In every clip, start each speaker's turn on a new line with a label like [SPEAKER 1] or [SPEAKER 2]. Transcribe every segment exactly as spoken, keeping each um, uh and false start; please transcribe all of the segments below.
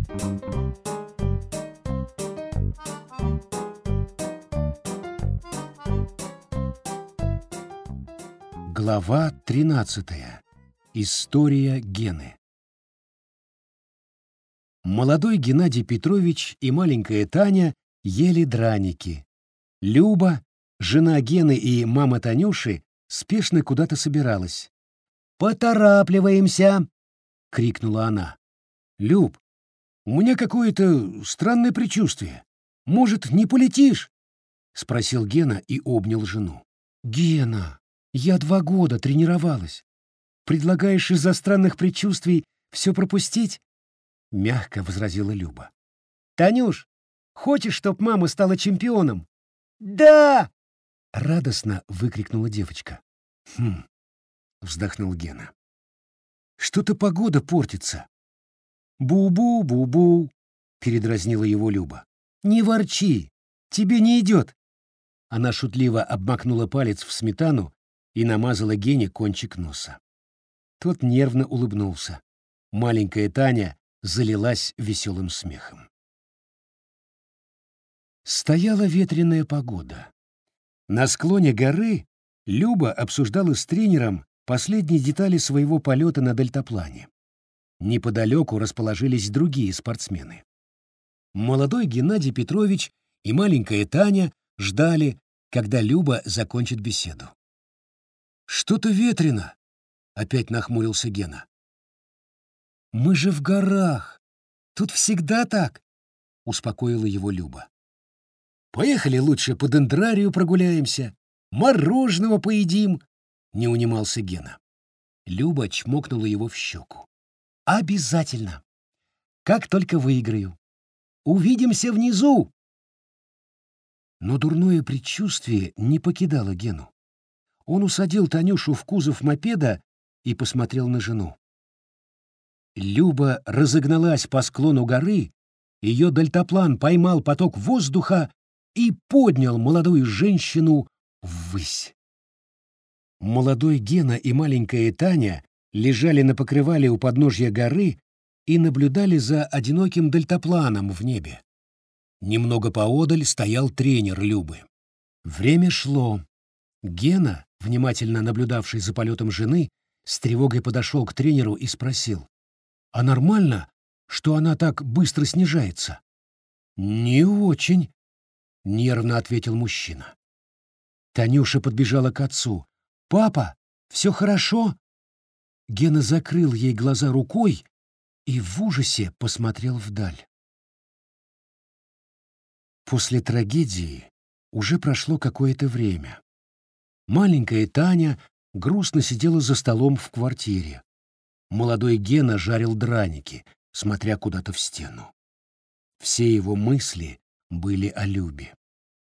[SPEAKER 1] Глава тринадцатая. История Гены. Молодой Геннадий Петрович и маленькая Таня ели драники. Люба, жена Гены и мама Танюши, спешно куда-то собиралась. «Поторапливаемся!» — крикнула она. «Люб, у меня какое-то странное предчувствие. Может, не полетишь?» — спросил Гена и обнял жену. «Гена, я два года тренировалась. Предлагаешь из-за странных предчувствий все пропустить?» — мягко возразила Люба. «Танюш, хочешь, чтоб мама стала чемпионом?» «Да!» — радостно выкрикнула девочка. «Хм», — вздохнул Гена. «Что-то погода портится». «Бу-бу, бу-бу», — передразнила его Люба. «Не ворчи, тебе не идет». Она шутливо обмакнула палец в сметану и намазала Гене кончик носа. Тот нервно улыбнулся. Маленькая Таня залилась веселым смехом. Стояла ветреная погода. На склоне горы Люба обсуждала с тренером последние детали своего полета на дельтаплане. Неподалеку расположились другие спортсмены. Молодой Геннадий Петрович и маленькая Таня ждали, когда Люба закончит беседу. «Что-то ветрено», — опять нахмурился Гена. «Мы же в горах. Тут всегда так», — успокоила его Люба. «Поехали лучше по дендрарию прогуляемся, мороженого поедим», — не унимался Гена. Люба чмокнула его в щеку. «Обязательно. Как только выиграю. Увидимся внизу!» Но дурное предчувствие не покидало Гену. Он усадил Танюшу в кузов мопеда и посмотрел на жену. Люба разогналась по склону горы, ее дельтаплан поймал поток воздуха и поднял молодую женщину ввысь. Молодой Гена и маленькая Таня лежали на покрывале у подножья горы и наблюдали за одиноким дельтапланом в небе. Немного поодаль стоял тренер Любы. Время шло. Гена, внимательно наблюдавший за полетом жены, с тревогой подошел к тренеру и спросил: «А нормально, что она так быстро снижается?» «Не очень», — нервно ответил мужчина. Танюша подбежала к отцу. «Папа, все хорошо?» Гена закрыл ей глаза рукой и в ужасе посмотрел вдаль. После трагедии уже прошло какое-то время. Маленькая Таня грустно сидела за столом в квартире. Молодой Гена жарил драники, смотря куда-то в стену. Все его мысли были о Любе.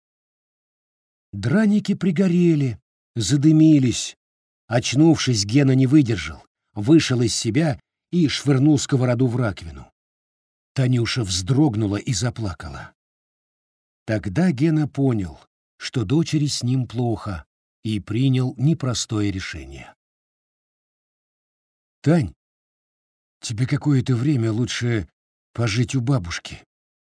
[SPEAKER 1] Драники пригорели, задымились. Очнувшись, Гена не выдержал, вышел из себя и швырнул сковороду в раковину. Танюша вздрогнула и заплакала. Тогда Гена понял, что дочери с ним плохо, и принял непростое решение. «Тань, тебе какое-то время лучше пожить у бабушки».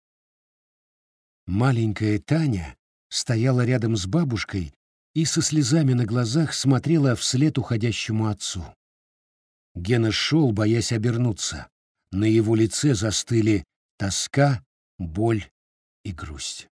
[SPEAKER 1] Маленькая Таня стояла рядом с бабушкой и со слезами на глазах смотрела вслед уходящему отцу. Гена шел, боясь обернуться. На его лице застыли тоска, боль и грусть.